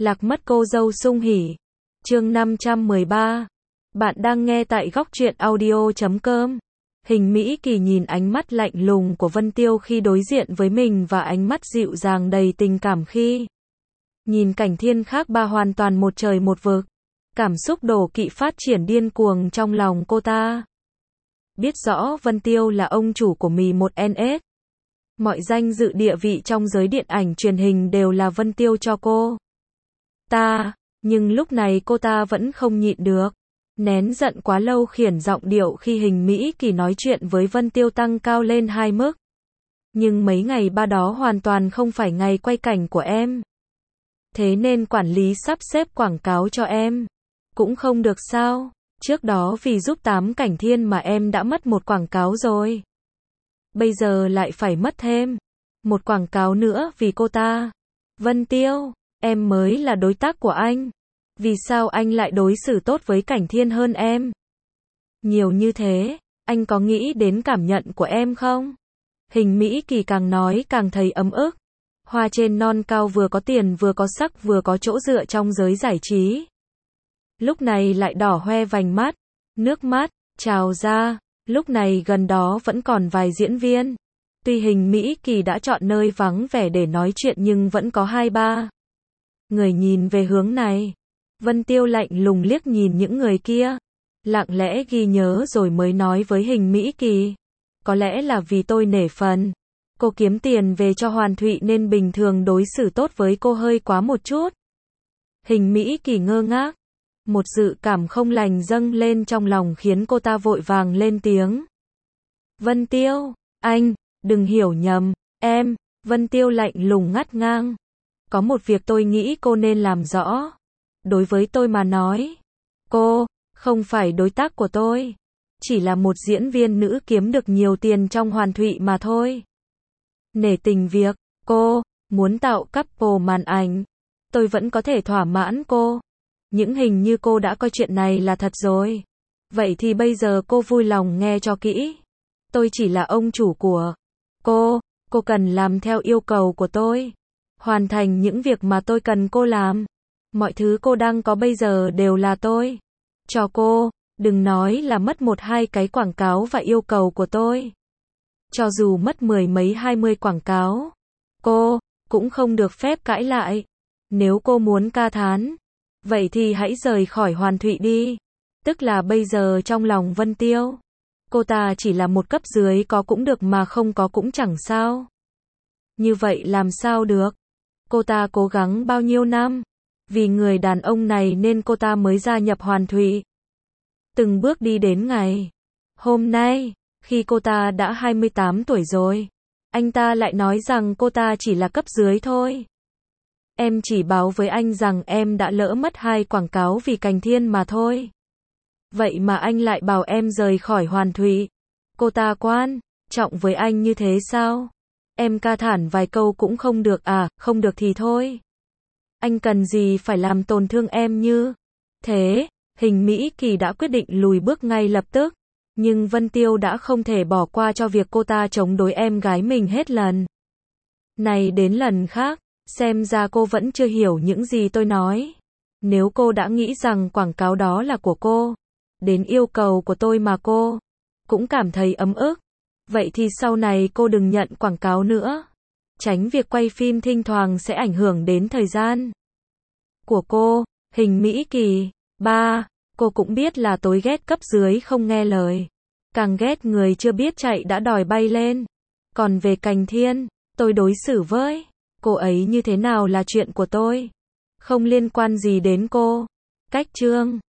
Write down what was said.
Lạc mất cô dâu sung hỉ. Chương 513. Bạn đang nghe tại góc truyện audio.com. Hình Mỹ Kỳ nhìn ánh mắt lạnh lùng của Vân Tiêu khi đối diện với mình và ánh mắt dịu dàng đầy tình cảm khi nhìn cảnh thiên khác ba hoàn toàn một trời một vực. Cảm xúc đổ kỵ phát triển điên cuồng trong lòng cô ta. Biết rõ Vân Tiêu là ông chủ của Mi1NS. Mọi danh dự địa vị trong giới điện ảnh truyền hình đều là Vân Tiêu cho cô ta, nhưng lúc này cô ta vẫn không nhịn được. Nén giận quá lâu khiển giọng điệu khi Hình Mỹ Kỳ nói chuyện với Vân Tiêu tăng cao lên 2 mức. Nhưng mấy ngày ba đó hoàn toàn không phải ngày quay cảnh của em. Thế nên quản lý sắp xếp quảng cáo cho em cũng không được sao? Trước đó vì giúp 8 cảnh thiên mà em đã mất một quảng cáo rồi. Bây giờ lại phải mất thêm một quảng cáo nữa vì cô ta. Vân Tiêu, em mới là đối tác của anh. Vì sao anh lại đối xử tốt với cảnh thiên hơn em? Nhiều như thế, anh có nghĩ đến cảm nhận của em không? Hình Mỹ Kỳ càng nói càng thấy ấm ức. Hoa trên non cao vừa có tiền vừa có sắc vừa có chỗ dựa trong giới giải trí. Lúc này lại đỏ hoe vành mắt, nước mắt trào ra. Lúc này gần đó vẫn còn vài diễn viên. Tuy Hình Mỹ Kỳ đã chọn nơi vắng vẻ để nói chuyện nhưng vẫn có 2-3 người nhìn về hướng này. Vân Tiêu lạnh lùng liếc nhìn những người kia, lặng lẽ ghi nhớ rồi mới nói với Hình Mỹ Kỳ. Có lẽ là vì tôi nể phần cô kiếm tiền về cho Hoàn Thụy nên bình thường đối xử tốt với cô hơi quá một chút. Hình Mỹ Kỳ ngơ ngác. Một dự cảm không lành dâng lên trong lòng khiến cô ta vội vàng lên tiếng. Vân Tiêu, anh, đừng hiểu nhầm, em. Vân Tiêu lạnh lùng ngắt ngang. Có một việc tôi nghĩ cô nên làm rõ. Đối với tôi mà nói, cô không phải đối tác của tôi. Chỉ là một diễn viên nữ kiếm được nhiều tiền trong Hoàn Thụy mà thôi. Nể tình việc cô muốn tạo couple màn ảnh, tôi vẫn có thể thỏa mãn cô. Những hình như cô đã coi chuyện này là thật rồi. Vậy thì bây giờ cô vui lòng nghe cho kỹ. Tôi chỉ là ông chủ của cô cần làm theo yêu cầu của tôi. Hoàn thành những việc mà tôi cần cô làm. Mọi thứ cô đang có bây giờ đều là tôi cho cô, đừng nói là mất 1-2 cái quảng cáo và yêu cầu của tôi. Cho dù mất 10 mấy 20 quảng cáo, cô cũng không được phép cãi lại. Nếu cô muốn ca thán, vậy thì hãy rời khỏi Hoàn Thụy đi. Tức là bây giờ trong lòng Vân Tiêu, cô ta chỉ là một cấp dưới, có cũng được mà không có cũng chẳng sao. Như vậy làm sao được? Cô ta cố gắng bao nhiêu năm vì người đàn ông này nên cô ta mới gia nhập Hoàn Thụy. Từng bước đi đến ngày hôm nay, khi cô ta đã 28 tuổi rồi, anh ta lại nói rằng cô ta chỉ là cấp dưới thôi. Em chỉ báo với anh rằng em đã lỡ mất 2 quảng cáo vì cảnh thiên mà thôi. Vậy mà anh lại bảo em rời khỏi Hoàn Thụy. Cô ta quan trọng với anh như thế sao? Em ca thản vài câu cũng không được à? Không được thì thôi. Anh cần gì phải làm tổn thương em như thế? Hình Mỹ Kỳ đã quyết định lùi bước ngay lập tức. Nhưng Vân Tiêu đã không thể bỏ qua cho việc cô ta chống đối em gái mình hết lần này đến lần khác. Xem ra cô vẫn chưa hiểu những gì tôi nói. Nếu cô đã nghĩ rằng quảng cáo đó là của cô, đến yêu cầu của tôi mà cô cũng cảm thấy ấm ức, vậy thì sau này cô đừng nhận quảng cáo nữa. Tránh việc quay phim thỉnh thoảng sẽ ảnh hưởng đến thời gian của cô. Hình Mỹ Kỳ. 3. Cô cũng biết là tôi ghét cấp dưới không nghe lời. Càng ghét người chưa biết chạy đã đòi bay lên. Còn về cảnh thiên, tôi đối xử với cô ấy như thế nào là chuyện của tôi. Không liên quan gì đến cô. Cách chương